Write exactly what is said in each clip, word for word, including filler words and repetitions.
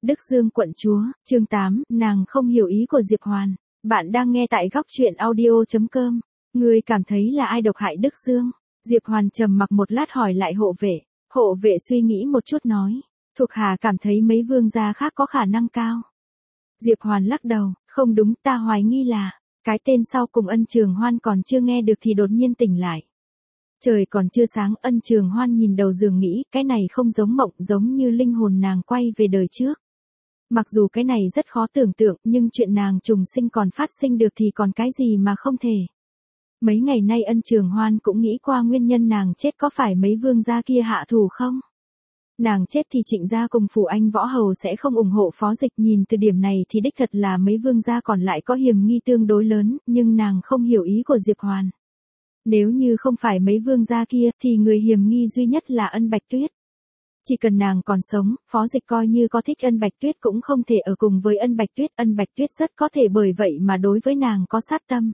Đức Dương quận chúa, chương tám, nàng không hiểu ý của Diệp Hoàn. Bạn đang nghe tại góc truyện audio chấm com. Ngươi cảm thấy là ai độc hại Đức Dương? Diệp Hoàn trầm mặc một lát hỏi lại hộ vệ. Hộ vệ suy nghĩ một chút nói. Thuộc hạ cảm thấy mấy vương gia khác có khả năng cao. Diệp Hoàn lắc đầu, không đúng, ta hoài nghi là, cái tên sau cùng Ân Trường Hoan còn chưa nghe được thì đột nhiên tỉnh lại. Trời còn chưa sáng, Ân Trường Hoan nhìn đầu giường nghĩ, cái này không giống mộng, giống như linh hồn nàng quay về đời trước. Mặc dù cái này rất khó tưởng tượng, nhưng chuyện nàng trùng sinh còn phát sinh được thì còn cái gì mà không thể. Mấy ngày nay Ân Trường Hoan cũng nghĩ qua nguyên nhân nàng chết có phải mấy vương gia kia hạ thủ không? Nàng chết thì Trịnh gia cùng Phủ Anh Võ Hầu sẽ không ủng hộ Phó Dịch, nhìn từ điểm này thì đích thật là mấy vương gia còn lại có hiểm nghi tương đối lớn, nhưng nàng không hiểu ý của Diệp Hoàn. Nếu như không phải mấy vương gia kia thì người hiểm nghi duy nhất là Ân Bạch Tuyết. Chỉ cần nàng còn sống, Phó Dịch coi như có thích Ân Bạch Tuyết cũng không thể ở cùng với Ân Bạch Tuyết, Ân Bạch Tuyết rất có thể bởi vậy mà đối với nàng có sát tâm.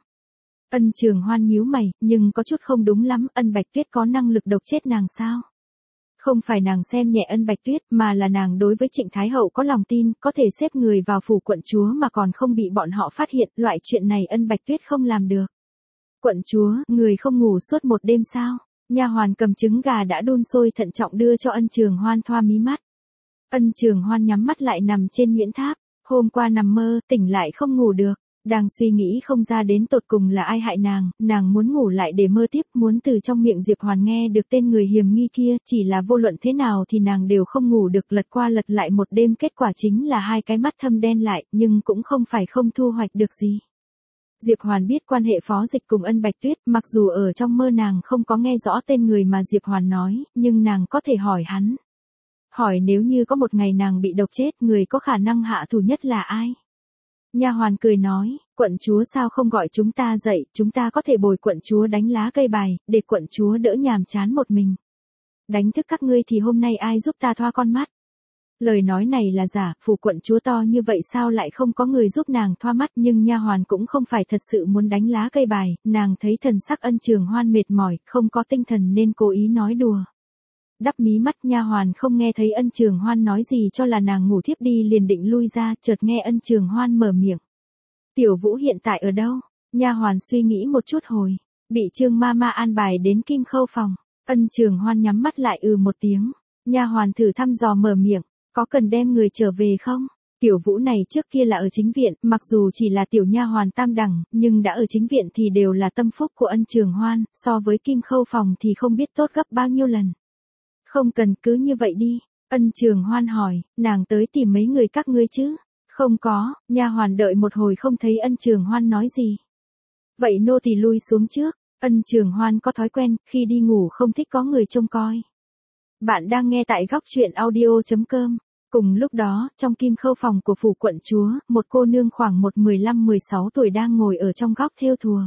Ân Trường Hoan nhíu mày, nhưng có chút không đúng lắm, Ân Bạch Tuyết có năng lực độc chết nàng sao? Không phải nàng xem nhẹ Ân Bạch Tuyết, mà là nàng đối với Trịnh Thái Hậu có lòng tin, có thể xếp người vào phủ quận chúa mà còn không bị bọn họ phát hiện, loại chuyện này Ân Bạch Tuyết không làm được. Quận chúa, người không ngủ suốt một đêm sao? Nha hoàn cầm trứng gà đã đun sôi thận trọng đưa cho Ân Trường Hoan thoa mí mắt. Ân Trường Hoan nhắm mắt lại nằm trên nhuyễn tháp, hôm qua nằm mơ, tỉnh lại không ngủ được, đang suy nghĩ không ra đến tột cùng là ai hại nàng, nàng muốn ngủ lại để mơ tiếp, muốn từ trong miệng Diệp Hoàn nghe được tên người hiểm nghi kia, chỉ là vô luận thế nào thì nàng đều không ngủ được, lật qua lật lại một đêm, kết quả chính là hai cái mắt thâm đen lại, nhưng cũng không phải không thu hoạch được gì. Diệp Hoàn biết quan hệ Phó Dịch cùng Ân Bạch Tuyết, mặc dù ở trong mơ nàng không có nghe rõ tên người mà Diệp Hoàn nói, nhưng nàng có thể hỏi hắn. Hỏi nếu như có một ngày nàng bị độc chết, người có khả năng hạ thủ nhất là ai? Nha hoàn cười nói, quận chúa sao không gọi chúng ta dậy, chúng ta có thể bồi quận chúa đánh lá cây bài, để quận chúa đỡ nhàm chán một mình. Đánh thức các ngươi thì hôm nay ai giúp ta thoa con mắt? Lời nói này là giả, phủ quận chúa to như vậy sao lại không có người giúp nàng thoa mắt, nhưng nha hoàn cũng không phải thật sự muốn đánh lá cây bài, nàng thấy thần sắc Ân Trường Hoan mệt mỏi, không có tinh thần nên cố ý nói đùa. Đắp mí mắt, nha hoàn không nghe thấy Ân Trường Hoan nói gì cho là nàng ngủ thiếp đi liền định lui ra, chợt nghe Ân Trường Hoan mở miệng. Tiểu Vũ hiện tại ở đâu? Nha hoàn suy nghĩ một chút hồi, bị Trương ma ma an bài đến Kim Khâu phòng. Ân Trường Hoan nhắm mắt lại ừ một tiếng, nha hoàn thử thăm dò mở miệng. Có cần đem người trở về không? Tiểu Vũ này trước kia là ở chính viện, mặc dù chỉ là tiểu nha hoàn tam đẳng, nhưng đã ở chính viện thì đều là tâm phúc của Ân Trường Hoan, so với Kim Khâu phòng thì không biết tốt gấp bao nhiêu lần. Không cần, cứ như vậy đi. Ân Trường Hoan hỏi, nàng tới tìm mấy người các ngươi chứ? Không có, nha hoàn đợi một hồi không thấy Ân Trường Hoan nói gì. Vậy nô tỳ lui xuống trước. Ân Trường Hoan có thói quen, khi đi ngủ không thích có người trông coi. Bạn đang nghe tại góc truyện audio chấm com. Cùng lúc đó, trong Kim Khâu phòng của phủ quận chúa, một cô nương khoảng một mười lăm mười sáu tuổi đang ngồi ở trong góc thêu thùa.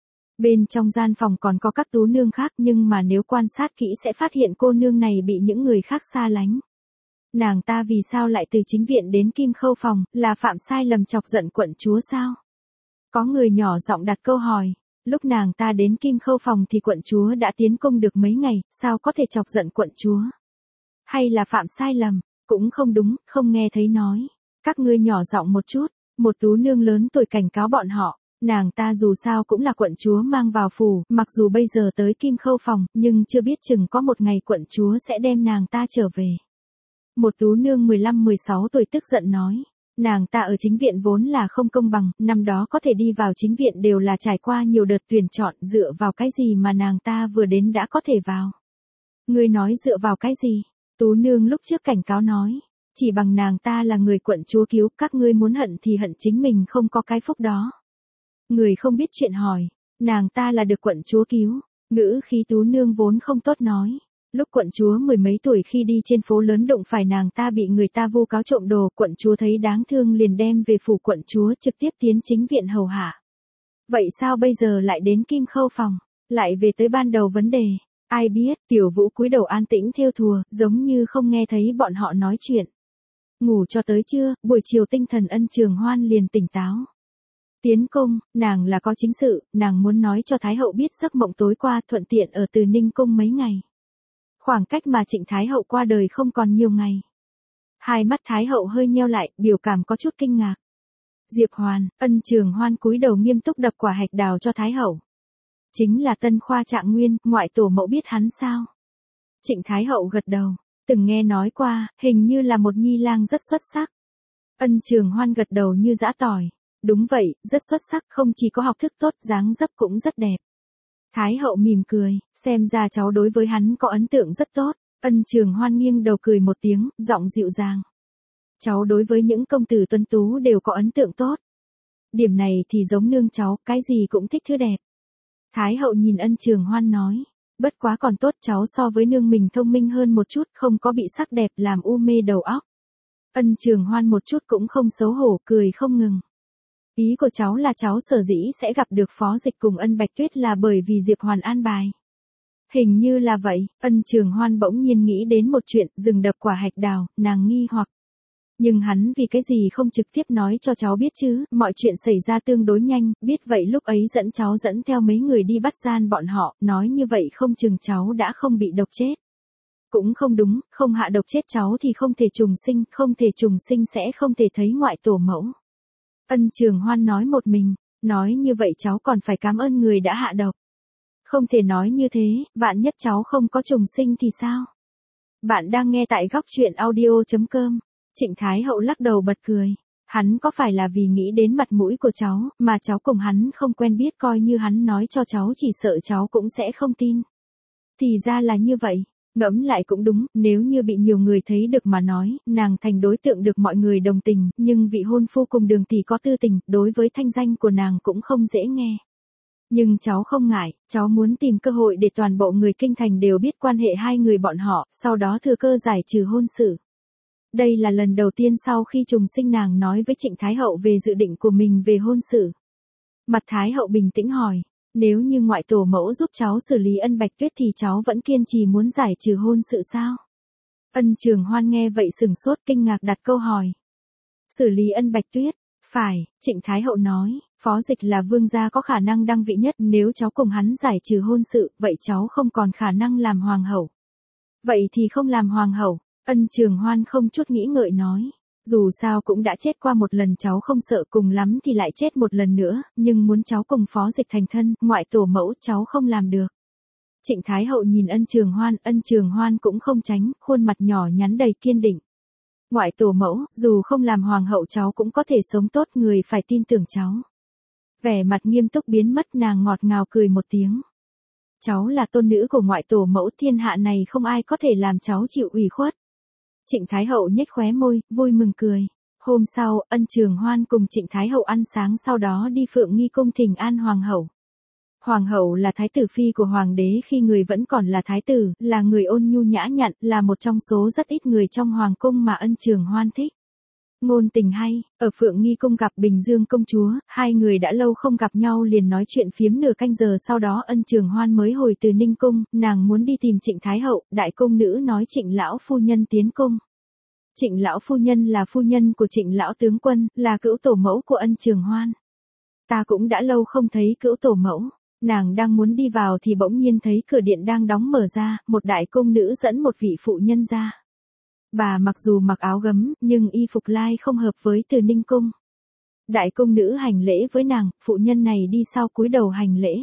Bên trong gian phòng còn có các tú nương khác, nhưng mà nếu quan sát kỹ sẽ phát hiện cô nương này bị những người khác xa lánh. Nàng ta vì sao lại từ chính viện đến Kim Khâu phòng, là phạm sai lầm chọc giận quận chúa sao? Có người nhỏ giọng đặt câu hỏi. Lúc nàng ta đến Kim Khâu phòng thì quận chúa đã tiến cung được mấy ngày, sao có thể chọc giận quận chúa? Hay là phạm sai lầm? Cũng không đúng, không nghe thấy nói. Các ngươi nhỏ giọng một chút, một tú nương lớn tuổi cảnh cáo bọn họ, nàng ta dù sao cũng là quận chúa mang vào phủ, mặc dù bây giờ tới Kim Khâu phòng, nhưng chưa biết chừng có một ngày quận chúa sẽ đem nàng ta trở về. Một tú nương mười lăm mười sáu tuổi tức giận nói. Nàng ta ở chính viện vốn là không công bằng, năm đó có thể đi vào chính viện đều là trải qua nhiều đợt tuyển chọn, dựa vào cái gì mà nàng ta vừa đến đã có thể vào. Ngươi nói dựa vào cái gì? Tú nương lúc trước cảnh cáo nói, chỉ bằng nàng ta là người quận chúa cứu, các ngươi muốn hận thì hận chính mình không có cái phúc đó. Người không biết chuyện hỏi, nàng ta là được quận chúa cứu, ngữ khí tú nương vốn không tốt nói. Lúc quận chúa mười mấy tuổi khi đi trên phố lớn đụng phải nàng ta bị người ta vu cáo trộm đồ, quận chúa thấy đáng thương liền đem về phủ quận chúa trực tiếp tiến chính viện hầu hạ. Vậy sao bây giờ lại đến Kim Khâu phòng, lại về tới ban đầu vấn đề? Ai biết, Tiểu Vũ cúi đầu an tĩnh thêu thùa, giống như không nghe thấy bọn họ nói chuyện. Ngủ cho tới trưa, buổi chiều tinh thần Ân Trường Hoan liền tỉnh táo. Tiến cung, nàng là có chính sự, nàng muốn nói cho Thái hậu biết giấc mộng tối qua, thuận tiện ở Từ Ninh cung mấy ngày. Khoảng cách mà Trịnh Thái hậu qua đời không còn nhiều ngày. Hai mắt Thái hậu hơi nheo lại, biểu cảm có chút kinh ngạc. Diệp Hoàn, Ân Trường Hoan cúi đầu nghiêm túc đập quả hạch đào cho Thái hậu. Chính là Tân Khoa Trạng Nguyên, ngoại tổ mẫu biết hắn sao? Trịnh Thái hậu gật đầu, từng nghe nói qua, hình như là một nhi lang rất xuất sắc. Ân Trường Hoan gật đầu như giã tỏi. Đúng vậy, rất xuất sắc, không chỉ có học thức tốt, dáng dấp cũng rất đẹp. Thái hậu mỉm cười, xem ra cháu đối với hắn có ấn tượng rất tốt. Ân Trường Hoan nghiêng đầu cười một tiếng, giọng dịu dàng. Cháu đối với những công tử tuấn tú đều có ấn tượng tốt. Điểm này thì giống nương cháu, cái gì cũng thích thứ đẹp. Thái hậu nhìn Ân Trường Hoan nói, bất quá còn tốt cháu so với nương mình thông minh hơn một chút, không có bị sắc đẹp làm u mê đầu óc. Ân Trường Hoan một chút cũng không xấu hổ, cười không ngừng. Ý của cháu là cháu sở dĩ sẽ gặp được Phó Dịch cùng Ân Bạch Tuyết là bởi vì Diệp Hoàn an bài. Hình như là vậy. Ân Trường Hoan bỗng nhiên nghĩ đến một chuyện, dừng đập quả hạch đào, nàng nghi hoặc. Nhưng hắn vì cái gì không trực tiếp nói cho cháu biết chứ, mọi chuyện xảy ra tương đối nhanh, biết vậy lúc ấy dẫn cháu dẫn theo mấy người đi bắt gian bọn họ, nói như vậy không chừng cháu đã không bị độc chết. Cũng không đúng, không hạ độc chết cháu thì không thể trùng sinh, không thể trùng sinh sẽ không thể thấy ngoại tổ mẫu. Ân Trường Hoan nói một mình, nói như vậy cháu còn phải cảm ơn người đã hạ độc. Không thể nói như thế, vạn nhất cháu không có trùng sinh thì sao? Bạn đang nghe tại góc truyện audio chấm com. Trịnh Thái hậu lắc đầu bật cười. Hắn có phải là vì nghĩ đến mặt mũi của cháu, mà cháu cùng hắn không quen biết coi như hắn nói cho cháu chỉ sợ cháu cũng sẽ không tin. Thì ra là như vậy. Ngẫm lại cũng đúng, nếu như bị nhiều người thấy được mà nói, nàng thành đối tượng được mọi người đồng tình, nhưng vị hôn phu cùng Đường tỷ có tư tình, đối với thanh danh của nàng cũng không dễ nghe. Nhưng cháu không ngại, cháu muốn tìm cơ hội để toàn bộ người kinh thành đều biết quan hệ hai người bọn họ, sau đó thừa cơ giải trừ hôn sự. Đây là lần đầu tiên sau khi trùng sinh nàng nói với Trịnh Thái hậu về dự định của mình về hôn sự. Mặt Thái hậu bình tĩnh hỏi, nếu như ngoại tổ mẫu giúp cháu xử lý Ân Bạch Tuyết thì cháu vẫn kiên trì muốn giải trừ hôn sự sao? Ân Trường Hoan nghe vậy sừng sốt kinh ngạc đặt câu hỏi. Xử lý Ân Bạch Tuyết? Phải, Trịnh Thái hậu nói, Phó Dịch là vương gia có khả năng đăng vị nhất, nếu cháu cùng hắn giải trừ hôn sự, vậy cháu không còn khả năng làm hoàng hậu. Vậy thì không làm hoàng hậu. Ân Trường Hoan không chút nghĩ ngợi nói, dù sao cũng đã chết qua một lần cháu không sợ cùng lắm thì lại chết một lần nữa, nhưng muốn cháu cùng Phó Dịch thành thân, ngoại tổ mẫu cháu không làm được. Trịnh Thái hậu nhìn Ân Trường Hoan, Ân Trường Hoan cũng không tránh, khuôn mặt nhỏ nhắn đầy kiên định. Ngoại tổ mẫu, dù không làm hoàng hậu cháu cũng có thể sống tốt, người phải tin tưởng cháu. Vẻ mặt nghiêm túc biến mất, nàng ngọt ngào cười một tiếng. Cháu là tôn nữ của ngoại tổ mẫu, thiên hạ này không ai có thể làm cháu chịu ủy khuất. Trịnh Thái hậu nhếch khóe môi, vui mừng cười. Hôm sau, Ân Trường Hoan cùng Trịnh Thái hậu ăn sáng sau đó đi Phượng Nghi cung thỉnh an hoàng hậu. Hoàng hậu là thái tử phi của hoàng đế khi người vẫn còn là thái tử, là người ôn nhu nhã nhặn, là một trong số rất ít người trong hoàng cung mà Ân Trường Hoan thích. Ngôn tình hay, ở Phượng Nghi cung gặp Bình Dương công chúa, hai người đã lâu không gặp nhau liền nói chuyện phiếm nửa canh giờ, sau đó Ân Trường Hoan mới hồi từ Ninh cung, nàng muốn đi tìm Trịnh Thái hậu, đại cung nữ nói Trịnh lão phu nhân tiến cung. Trịnh lão phu nhân là phu nhân của Trịnh lão tướng quân, là cữu tổ mẫu của Ân Trường Hoan. Ta cũng đã lâu không thấy cữu tổ mẫu. Nàng đang muốn đi vào thì bỗng nhiên thấy cửa điện đang đóng mở ra, một đại cung nữ dẫn một vị phụ nhân ra. Bà mặc dù mặc áo gấm, nhưng y phục lai không hợp với Từ Ninh cung. Đại cung nữ hành lễ với nàng, phụ nhân này đi sau cúi đầu hành lễ.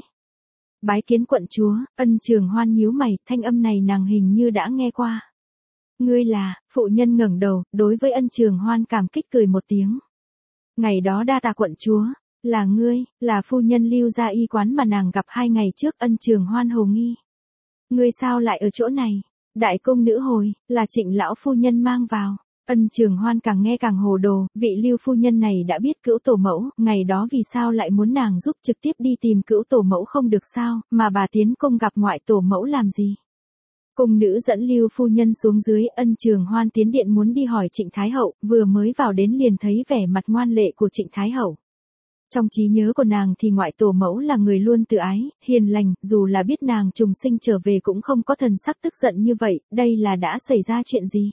Bái kiến quận chúa. Ân Trường Hoan nhíu mày, thanh âm này nàng hình như đã nghe qua. Ngươi là? Phụ nhân ngẩng đầu, đối với Ân Trường Hoan cảm kích cười một tiếng. Ngày đó đa tạ quận chúa. Là ngươi, là phu nhân Lưu gia y quán mà nàng gặp hai ngày trước. Ân Trường Hoan hồ nghi. Ngươi sao lại ở chỗ này? Đại cung nữ hồi, là Trịnh lão phu nhân mang vào. Ân Trường Hoan càng nghe càng hồ đồ, vị Lưu phu nhân này đã biết cữu tổ mẫu, ngày đó vì sao lại muốn nàng giúp trực tiếp đi tìm cữu tổ mẫu không được sao, mà bà tiến cung gặp ngoại tổ mẫu làm gì? Cung nữ dẫn Lưu phu nhân xuống dưới, Ân Trường Hoan tiến điện muốn đi hỏi Trịnh Thái hậu, vừa mới vào đến liền thấy vẻ mặt ngoan lệ của Trịnh Thái hậu. Trong trí nhớ của nàng thì ngoại tổ mẫu là người luôn tự ái, hiền lành, dù là biết nàng trùng sinh trở về cũng không có thần sắc tức giận như vậy, đây là đã xảy ra chuyện gì?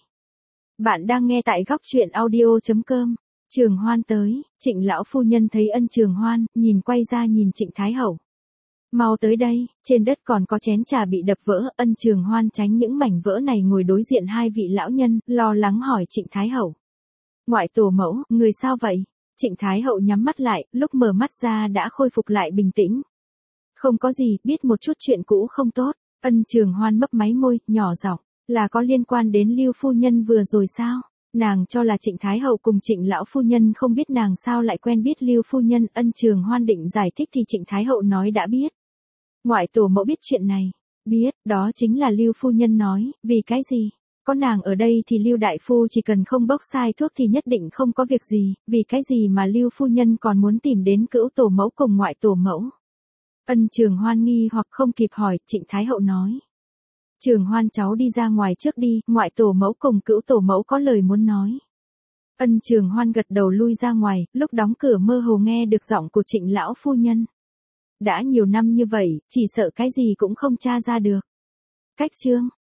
Bạn đang nghe tại góc truyện audio chấm com. Trường Hoan tới, Trịnh lão phu nhân thấy Ân Trường Hoan, nhìn quay ra nhìn Trịnh Thái hậu. Mau tới đây, trên đất còn có chén trà bị đập vỡ, Ân Trường Hoan tránh những mảnh vỡ này ngồi đối diện hai vị lão nhân, lo lắng hỏi Trịnh Thái Hậu. Ngoại tổ mẫu, người sao vậy? Trịnh Thái Hậu nhắm mắt lại, lúc mở mắt ra đã khôi phục lại bình tĩnh. Không có gì, biết một chút chuyện cũ không tốt. Ân Trường Hoan mấp máy môi, nhỏ giọng, là có liên quan đến Lưu phu nhân vừa rồi sao? Nàng cho là Trịnh Thái Hậu cùng Trịnh lão phu nhân không biết nàng sao lại quen biết Lưu phu nhân. Ân Trường Hoan định giải thích thì Trịnh Thái Hậu nói đã biết. Ngoại tổ mẫu biết chuyện này. Biết, đó chính là Lưu phu nhân nói, vì cái gì? Có nàng ở đây thì Lưu đại phu chỉ cần không bốc sai thuốc thì nhất định không có việc gì, vì cái gì mà Lưu phu nhân còn muốn tìm đến cữu tổ mẫu cùng ngoại tổ mẫu? Ân Trường Hoan nghi hoặc không kịp hỏi, Trịnh Thái Hậu nói. Trường Hoan cháu đi ra ngoài trước đi, ngoại tổ mẫu cùng cữu tổ mẫu có lời muốn nói. Ân Trường Hoan gật đầu lui ra ngoài, lúc đóng cửa mơ hồ nghe được giọng của Trịnh lão phu nhân. Đã nhiều năm như vậy, chỉ sợ cái gì cũng không tra ra được. Cách chương